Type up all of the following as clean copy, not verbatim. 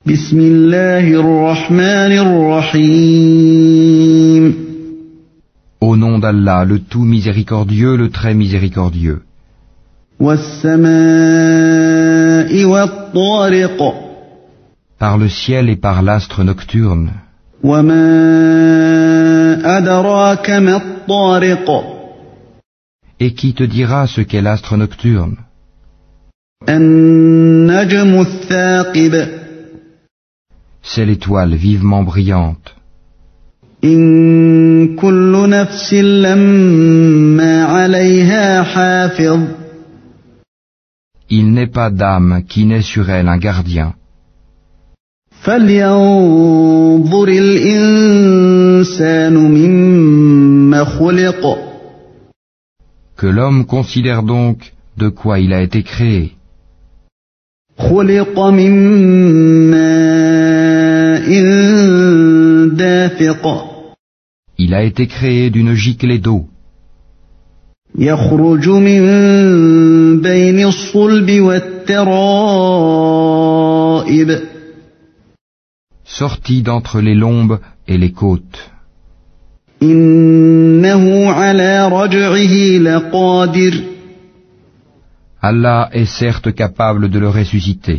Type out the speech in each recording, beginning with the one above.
بسم الله الرحمن الرحيم Au nom d'Allah, le tout miséricordieux, le très miséricordieux. والسماء والطارق Par le ciel et par l'astre nocturne. وما أدراك ما الطارق Et qui te dira ce qu'est l'astre nocturne? النجم الثاقب C'est l'étoile vivement brillante. إن كل نفس لما عليها حافظ Il n'est pas d'âme qui n'ait sur elle un gardien. فلينظر الإنسان مما خلق Que l'homme considère donc de quoi il a été créé. خلق من ماء دافق Il a été créé d'une giclée d'eau. يخرج من بين الصلب والترائب Sorti d'entre les lombes et les côtes. إنه على رجعه لقادر Allah est certes capable de le ressusciter.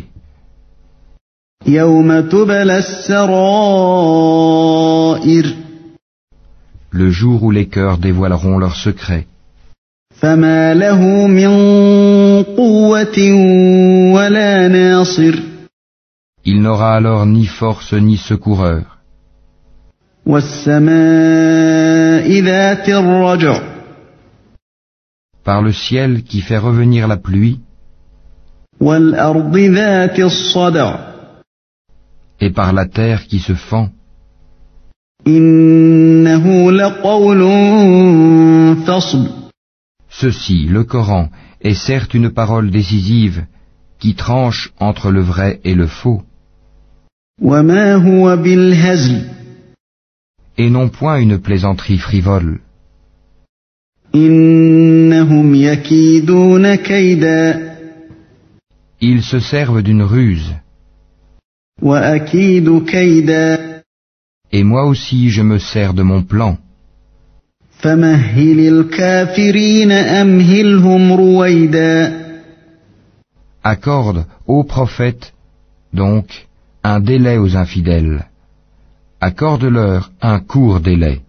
يوم تبلى السرائر Le jour où les cœurs dévoileront leurs secrets. فما له من قوة ولا ناصر Il n'aura alors ni force ni secoureur. والسماء ذات الرجع Par le ciel qui fait revenir la pluie, والأرض ذات الصدع et par la terre qui se fend. إنه لقول فصل Ceci, le Coran, est certes une parole décisive qui tranche entre le vrai et le faux, وما هو بالهزل et non point une plaisanterie frivole. إنهم يكيدون كيدا Ils se servent d'une ruse, وأكيد كيدا et moi aussi je me sers de mon plan. فمهل الكافرين أمهلهم رويدا Accorde, ô prophète, donc, un délai aux infidèles. Accorde-leur un court délai.